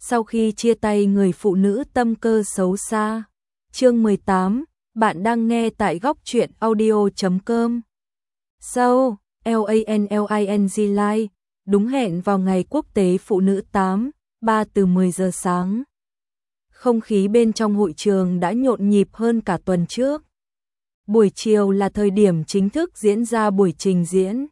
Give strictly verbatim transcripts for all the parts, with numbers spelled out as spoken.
Sau khi chia tay người phụ nữ tâm cơ xấu xa. Chương mười tám, bạn đang nghe tại góc truyện audio chấm com. Sau, L A N L I N G Live, đúng hẹn vào ngày Quốc tế Phụ nữ tám, ba từ mười giờ sáng. Không khí bên trong hội trường đã nhộn nhịp hơn cả tuần trước. Buổi chiều là thời điểm chính thức diễn ra buổi trình diễn.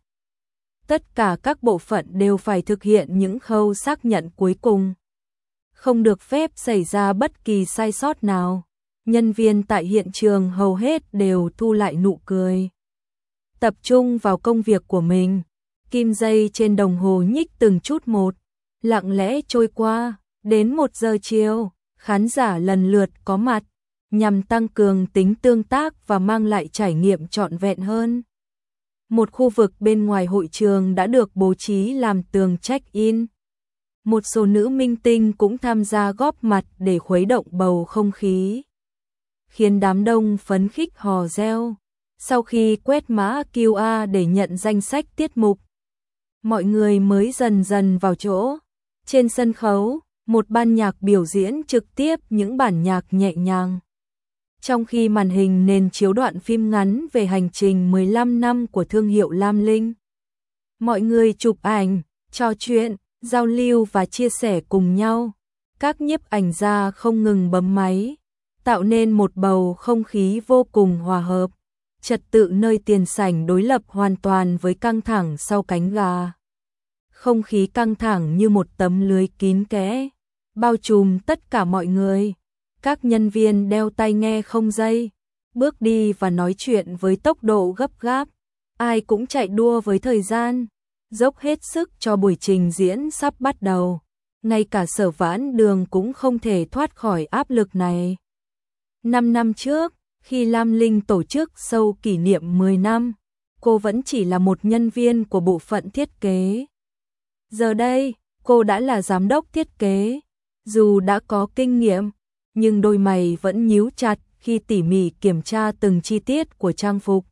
Tất cả các bộ phận đều phải thực hiện những khâu xác nhận cuối cùng. Không được phép xảy ra bất kỳ sai sót nào. Nhân viên tại hiện trường hầu hết đều thu lại nụ cười. Tập trung vào công việc của mình. Kim giây trên đồng hồ nhích từng chút một, lặng lẽ trôi qua. Đến một giờ chiều, khán giả lần lượt có mặt, nhằm tăng cường tính tương tác và mang lại trải nghiệm trọn vẹn hơn. Một khu vực bên ngoài hội trường đã được bố trí làm tường check-in. Một số nữ minh tinh cũng tham gia góp mặt để khuấy động bầu không khí, khiến đám đông phấn khích hò reo. Sau khi quét mã Q R để nhận danh sách tiết mục, mọi người mới dần dần vào chỗ. Trên sân khấu, một ban nhạc biểu diễn trực tiếp những bản nhạc nhẹ nhàng. Trong khi màn hình nền chiếu đoạn phim ngắn về hành trình mười lăm năm của thương hiệu Lam Linh. Mọi người chụp ảnh, trò chuyện, giao lưu và chia sẻ cùng nhau. Các nhiếp ảnh gia không ngừng bấm máy, tạo nên một bầu không khí vô cùng hòa hợp. Trật tự nơi tiền sảnh đối lập hoàn toàn với căng thẳng sau cánh gà. Không khí căng thẳng như một tấm lưới kín kẽ, bao trùm tất cả mọi người. Các nhân viên đeo tai nghe không dây, bước đi và nói chuyện với tốc độ gấp gáp. Ai cũng chạy đua với thời gian, dốc hết sức cho buổi trình diễn sắp bắt đầu. Ngay cả Sở Vãn Đường cũng không thể thoát khỏi áp lực này. Năm năm trước, khi Lam Linh tổ chức show kỷ niệm mười năm, cô vẫn chỉ là một nhân viên của bộ phận thiết kế. Giờ đây, cô đã là giám đốc thiết kế. Dù đã có kinh nghiệm, nhưng đôi mày vẫn nhíu chặt khi tỉ mỉ kiểm tra từng chi tiết của trang phục.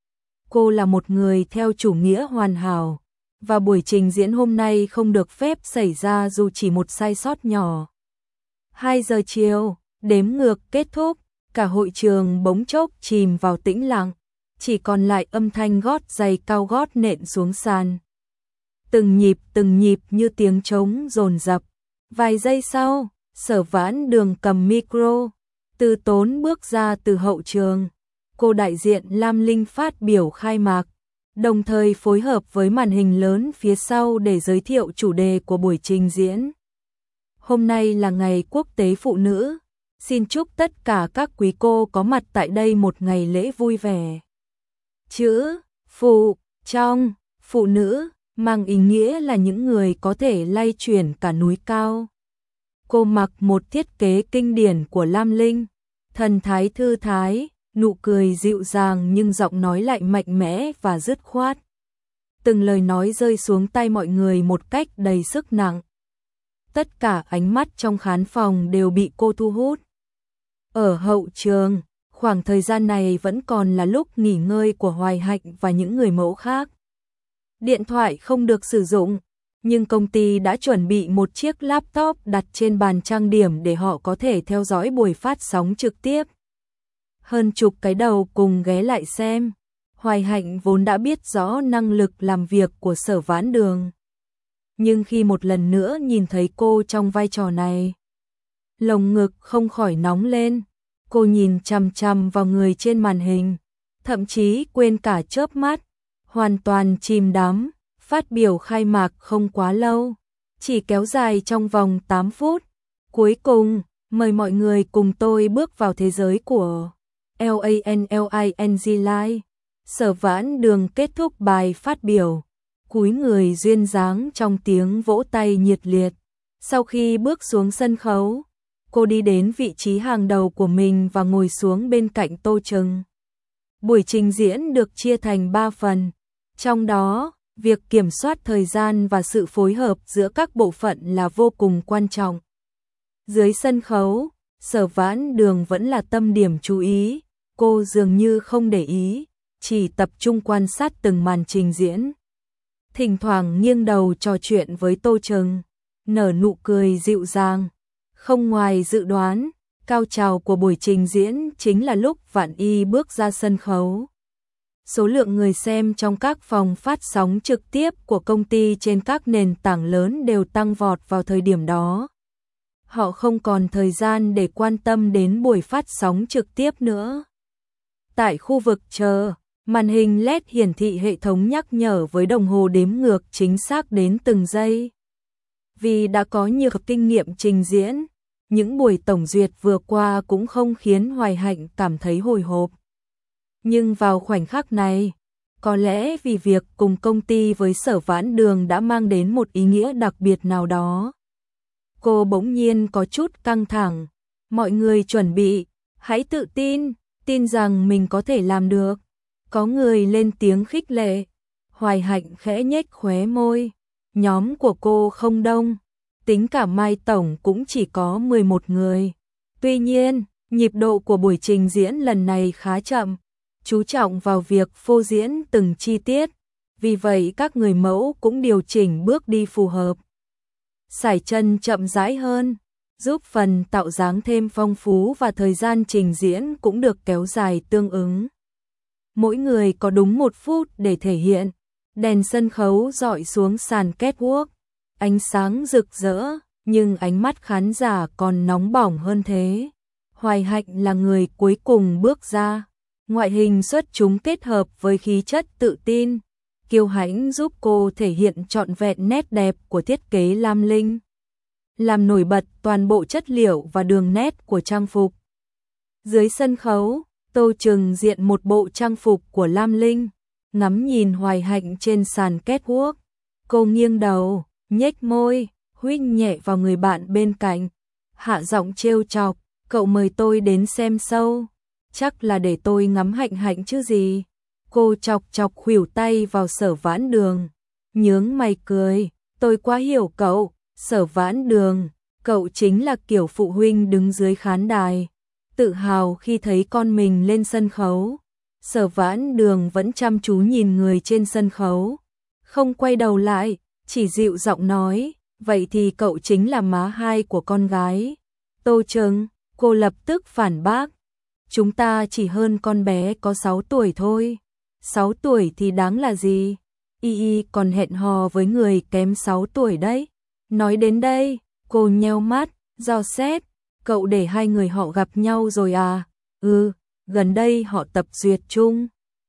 Cô là một người theo chủ nghĩa hoàn hảo, và buổi trình diễn hôm nay không được phép xảy ra dù chỉ một sai sót nhỏ. Hai giờ chiều, đếm ngược kết thúc, cả hội trường bỗng chốc chìm vào tĩnh lặng, chỉ còn lại âm thanh gót giày cao gót nện xuống sàn. Từng nhịp từng nhịp như tiếng trống dồn dập. Vài giây sau, Sở Vãn Đường cầm micro, từ tốn bước ra từ hậu trường. Cô đại diện Lam Linh phát biểu khai mạc, đồng thời phối hợp với màn hình lớn phía sau để giới thiệu chủ đề của buổi trình diễn. Hôm nay là ngày Quốc tế Phụ nữ. Xin chúc tất cả các quý cô có mặt tại đây một ngày lễ vui vẻ. Chữ phụ trong phụ nữ mang ý nghĩa là những người có thể lay chuyển cả núi cao. Cô mặc một thiết kế kinh điển của Lam Linh, thần thái thư thái, nụ cười dịu dàng nhưng giọng nói lại mạnh mẽ và dứt khoát. Từng lời nói rơi xuống tai mọi người một cách đầy sức nặng. Tất cả ánh mắt trong khán phòng đều bị cô thu hút. Ở hậu trường, khoảng thời gian này vẫn còn là lúc nghỉ ngơi của Hoài Hạnh và những người mẫu khác. Điện thoại không được sử dụng, nhưng công ty đã chuẩn bị một chiếc laptop đặt trên bàn trang điểm để họ có thể theo dõi buổi phát sóng trực tiếp. Hơn chục cái đầu cùng ghé lại xem. Hoài Hạnh vốn đã biết rõ năng lực làm việc của Sở Vãn Đường. Nhưng khi một lần nữa nhìn thấy cô trong vai trò này, lồng ngực không khỏi nóng lên. Cô nhìn chằm chằm vào người trên màn hình, thậm chí quên cả chớp mắt, hoàn toàn chìm đắm. Phát biểu khai mạc không quá lâu, chỉ kéo dài trong vòng tám phút. Cuối cùng, mời mọi người cùng tôi bước vào thế giới của L A N L I N G Live. Sở Vãn Đường kết thúc bài phát biểu, cúi người duyên dáng trong tiếng vỗ tay nhiệt liệt. Sau khi bước xuống sân khấu, cô đi đến vị trí hàng đầu của mình và ngồi xuống bên cạnh Tô Trừng. Buổi trình diễn được chia thành ba phần, trong đó, việc kiểm soát thời gian và sự phối hợp giữa các bộ phận là vô cùng quan trọng. Dưới sân khấu, Sở Vãn Đường vẫn là tâm điểm chú ý, cô dường như không để ý, chỉ tập trung quan sát từng màn trình diễn. Thỉnh thoảng nghiêng đầu trò chuyện với Tô Trừng. nở nụ cười dịu dàng. Không ngoài dự đoán, cao trào của buổi trình diễn chính là lúc Vạn Y bước ra sân khấu. Số lượng người xem trong các phòng phát sóng trực tiếp của công ty trên các nền tảng lớn đều tăng vọt vào thời điểm đó. Họ không còn thời gian để quan tâm đến buổi phát sóng trực tiếp nữa. Tại khu vực chờ, màn hình led hiển thị hệ thống nhắc nhở với đồng hồ đếm ngược chính xác đến từng giây. Vì đã có nhiều kinh nghiệm trình diễn, những buổi tổng duyệt vừa qua cũng không khiến Hoài Hạnh cảm thấy hồi hộp. Nhưng vào khoảnh khắc này, có lẽ vì việc cùng công ty với Sở Vãn Đường đã mang đến một ý nghĩa đặc biệt nào đó. Cô bỗng nhiên có chút căng thẳng. Mọi người chuẩn bị, hãy tự tin, tin rằng mình có thể làm được. Có người lên tiếng khích lệ. Hoài Hạnh khẽ nhếch khóe môi. Nhóm của cô không đông, tính cả Mai Tổng cũng chỉ có mười một người. Tuy nhiên, nhịp độ của buổi trình diễn lần này khá chậm, chú trọng vào việc phô diễn từng chi tiết, vì vậy các người mẫu cũng điều chỉnh bước đi phù hợp. Sải chân chậm rãi hơn, giúp phần tạo dáng thêm phong phú và thời gian trình diễn cũng được kéo dài tương ứng. Mỗi người có đúng một phút để thể hiện. Đèn sân khấu dọi xuống sàn catwalk, ánh sáng rực rỡ, nhưng ánh mắt khán giả còn nóng bỏng hơn thế. Hoài Hạnh là người cuối cùng bước ra, ngoại hình xuất chúng kết hợp với khí chất tự tin, kiêu hãnh giúp cô thể hiện trọn vẹn nét đẹp của thiết kế Lam Linh, làm nổi bật toàn bộ chất liệu và đường nét của trang phục. Dưới sân khấu, Tô Trừng diện một bộ trang phục của Lam Linh, ngắm nhìn Hoài Hạnh trên sàn catwalk. Cô nghiêng đầu, nhếch môi, huých nhẹ vào người bạn bên cạnh, hạ giọng trêu chọc, cậu mời tôi đến xem show, chắc là để tôi ngắm Hạnh Hạnh chứ gì. Cô chọc chọc khuỷu tay vào Sở Vãn Đường, nhướng mày cười, tôi quá hiểu cậu, Sở Vãn Đường, cậu chính là kiểu phụ huynh đứng dưới khán đài, tự hào khi thấy con mình lên sân khấu. Sở Vãn Đường vẫn chăm chú nhìn người trên sân khấu, không quay đầu lại, chỉ dịu giọng nói, vậy thì cậu chính là má hai của con gái. Tô Trừng, cô lập tức phản bác, chúng ta chỉ hơn con bé có sáu tuổi thôi. sáu tuổi thì đáng là gì? Y Y còn hẹn hò với người kém sáu tuổi đấy. Nói đến đây, cô nheo mắt, dò xét, cậu để hai người họ gặp nhau rồi à? Ừ. Gần đây họ tập duyệt chung.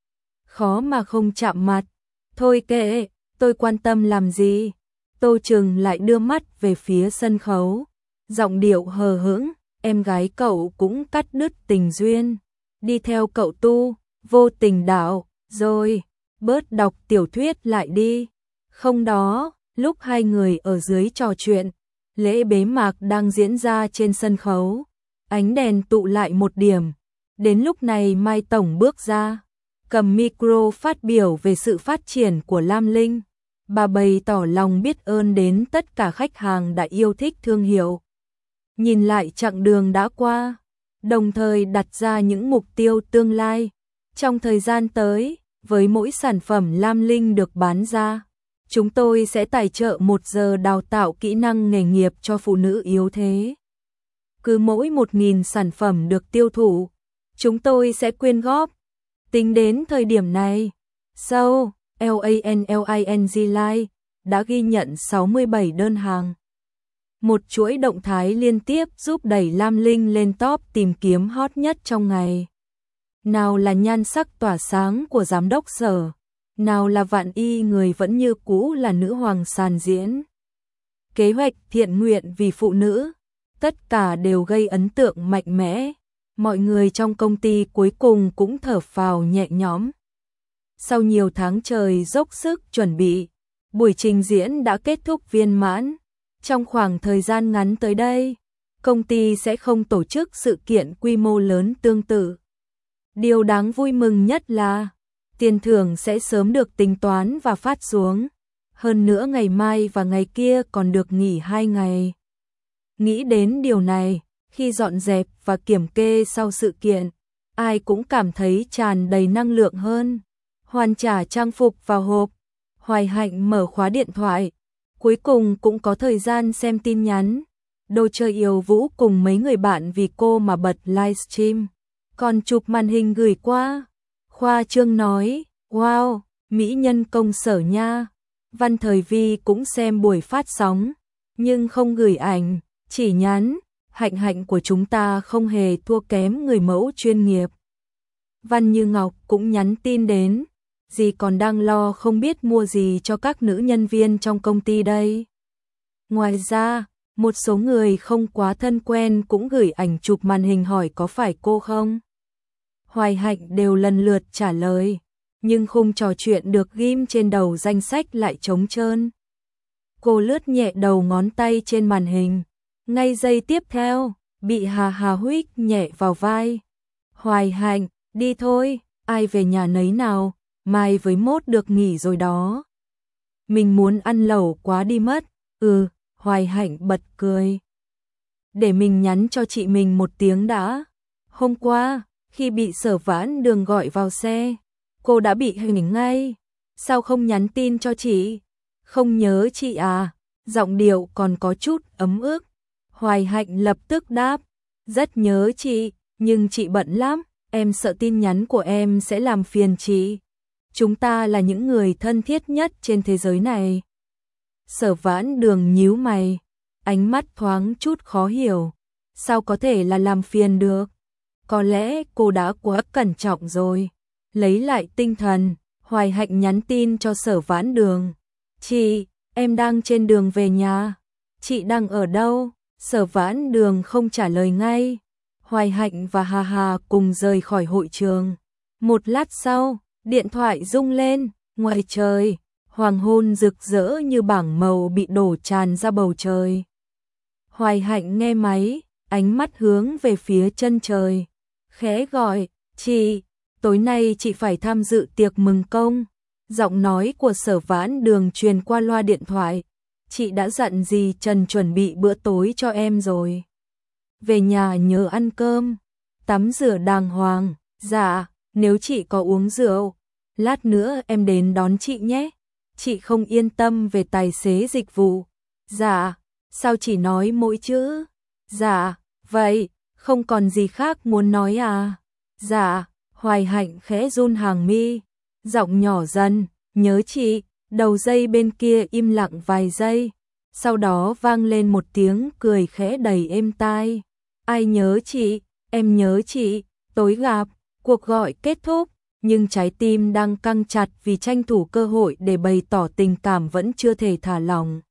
Khó mà không chạm mặt. Thôi kệ, tôi quan tâm làm gì? Tô Trừng lại đưa mắt về phía sân khấu. Giọng điệu hờ hững, em gái cậu cũng cắt đứt tình duyên. Đi theo cậu tu, vô tình đạo, rồi, bớt đọc tiểu thuyết lại đi. Không đó, lúc hai người ở dưới trò chuyện, lễ bế mạc đang diễn ra trên sân khấu. Ánh đèn tụ lại một điểm. Đến lúc này Mai Tổng bước ra, cầm micro phát biểu về sự phát triển của Lam Linh. Bà bày tỏ lòng biết ơn đến tất cả khách hàng đã yêu thích thương hiệu. Nhìn lại chặng đường đã qua, đồng thời đặt ra những mục tiêu tương lai. Trong thời gian tới, với mỗi sản phẩm Lam Linh được bán ra, chúng tôi sẽ tài trợ một giờ đào tạo kỹ năng nghề nghiệp cho phụ nữ yếu thế. Cứ mỗi một nghìn sản phẩm được tiêu thụ, chúng tôi sẽ quyên góp. Tính đến thời điểm này, show Lanling Live đã ghi nhận sáu mươi bảy đơn hàng. Một chuỗi động thái liên tiếp giúp đẩy Lam Linh lên top tìm kiếm hot nhất trong ngày. Nào là nhan sắc tỏa sáng của giám đốc Sở, nào là Vạn Y người vẫn như cũ là nữ hoàng sàn diễn. Kế hoạch thiện nguyện vì phụ nữ, tất cả đều gây ấn tượng mạnh mẽ. Mọi người trong công ty cuối cùng cũng thở phào nhẹ nhõm. Sau nhiều tháng trời dốc sức chuẩn bị, buổi trình diễn đã kết thúc viên mãn. Trong khoảng thời gian ngắn tới đây, công ty sẽ không tổ chức sự kiện quy mô lớn tương tự. Điều đáng vui mừng nhất là tiền thưởng sẽ sớm được tính toán và phát xuống. Hơn nữa ngày mai và ngày kia còn được nghỉ hai ngày. Nghĩ đến điều này, khi dọn dẹp và kiểm kê sau sự kiện, ai cũng cảm thấy tràn đầy năng lượng hơn. Hoàn trả trang phục vào hộp, Hoài Hạnh mở khóa điện thoại. Cuối cùng cũng có thời gian xem tin nhắn. Đồ chơi yêu Vũ cùng mấy người bạn vì cô mà bật livestream. Còn chụp màn hình gửi qua. Khoa Trương nói, wow, mỹ nhân công sở nha. Văn Thời Vi cũng xem buổi phát sóng, nhưng không gửi ảnh, chỉ nhắn, hạnh hạnh của chúng ta không hề thua kém người mẫu chuyên nghiệp. Văn Như Ngọc cũng nhắn tin đến, dì còn đang lo không biết mua gì cho các nữ nhân viên trong công ty đây. Ngoài ra, một số người không quá thân quen cũng gửi ảnh chụp màn hình hỏi có phải cô không. Hoài Hạnh đều lần lượt trả lời, nhưng khung trò chuyện được ghim trên đầu danh sách lại trống trơn. Cô lướt nhẹ đầu ngón tay trên màn hình, ngay giây tiếp theo, bị Hà Hà huých nhẹ vào vai. Hoài Hạnh, đi thôi, ai về nhà nấy nào, mai với mốt được nghỉ rồi đó. Mình muốn ăn lẩu quá đi mất, ừ, Hoài Hạnh bật cười. Để mình nhắn cho chị mình một tiếng đã. Hôm qua, khi bị Sở Vãn Đường gọi vào xe, cô đã bị hình ngay. Sao không nhắn tin cho chị? Không nhớ chị à? Giọng điệu còn có chút ấm ức. Hoài Hạnh lập tức đáp, rất nhớ chị, nhưng chị bận lắm, em sợ tin nhắn của em sẽ làm phiền chị. Chúng ta là những người thân thiết nhất trên thế giới này. Sở Vãn Đường nhíu mày, ánh mắt thoáng chút khó hiểu. Sao có thể là làm phiền được? Có lẽ cô đã quá cẩn trọng rồi. Lấy lại tinh thần, Hoài Hạnh nhắn tin cho Sở Vãn Đường. Chị, em đang trên đường về nhà. Chị đang ở đâu? Sở Vãn Đường không trả lời ngay. Hoài Hạnh và Hà Hà cùng rời khỏi hội trường. Một lát sau, điện thoại rung lên. Ngoài trời, hoàng hôn rực rỡ như bảng màu bị đổ tràn ra bầu trời. Hoài Hạnh nghe máy, ánh mắt hướng về phía chân trời. Khẽ gọi, chị, tối nay chị phải tham dự tiệc mừng công. Giọng nói của Sở Vãn Đường truyền qua loa điện thoại. Chị đã dặn dì Trần chuẩn bị bữa tối cho em rồi. Về nhà nhớ ăn cơm, tắm rửa đàng hoàng. Dạ, nếu chị có uống rượu, lát nữa em đến đón chị nhé. Chị không yên tâm về tài xế dịch vụ. Dạ, sao chỉ nói mỗi chữ? Dạ, vậy, không còn gì khác muốn nói à? Dạ, Hoài Hạnh khẽ run hàng mi, giọng nhỏ dần, nhớ chị. Đầu dây bên kia im lặng vài giây, sau đó vang lên một tiếng cười khẽ đầy êm tai. Ai nhớ chị, em nhớ chị, tối gặp. Cuộc gọi kết thúc, nhưng trái tim đang căng chặt vì tranh thủ cơ hội để bày tỏ tình cảm vẫn chưa thể thả lỏng.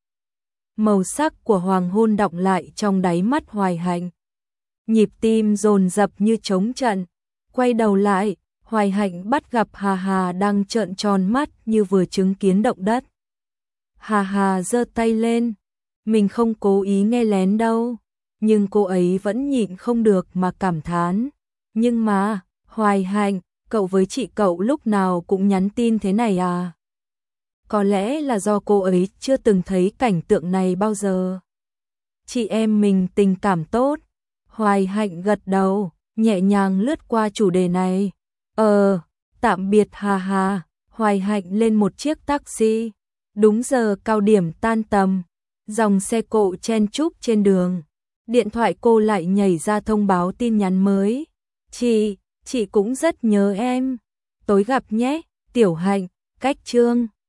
Màu sắc của hoàng hôn đọng lại trong đáy mắt Hoài Hạnh. Nhịp tim dồn dập như trống trận, quay đầu lại, Hoài Hạnh bắt gặp Hà Hà đang trợn tròn mắt như vừa chứng kiến động đất. Hà Hà giơ tay lên, mình không cố ý nghe lén đâu, nhưng cô ấy vẫn nhịn không được mà cảm thán. Nhưng mà, Hoài Hạnh, cậu với chị cậu lúc nào cũng nhắn tin thế này à? Có lẽ là do cô ấy chưa từng thấy cảnh tượng này bao giờ. Chị em mình tình cảm tốt. Hoài Hạnh gật đầu, nhẹ nhàng lướt qua chủ đề này. Ờ, tạm biệt Hà Hà. Hoài Hạnh lên một chiếc taxi. Đúng giờ cao điểm tan tầm, dòng xe cộ chen chúc trên đường. Điện thoại cô lại nhảy ra thông báo tin nhắn mới. Chị, chị cũng rất nhớ em. Tối gặp nhé, Tiểu Hạnh, cách Trương.